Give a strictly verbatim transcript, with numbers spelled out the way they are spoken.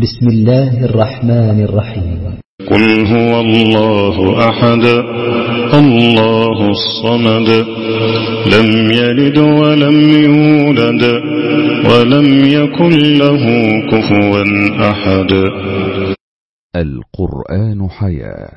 بسم الله الرحمن الرحيم. قل هو الله أحد الله الصمد لم يلد ولم يولد ولم يكن له كفوا أحد. القرآن حياة.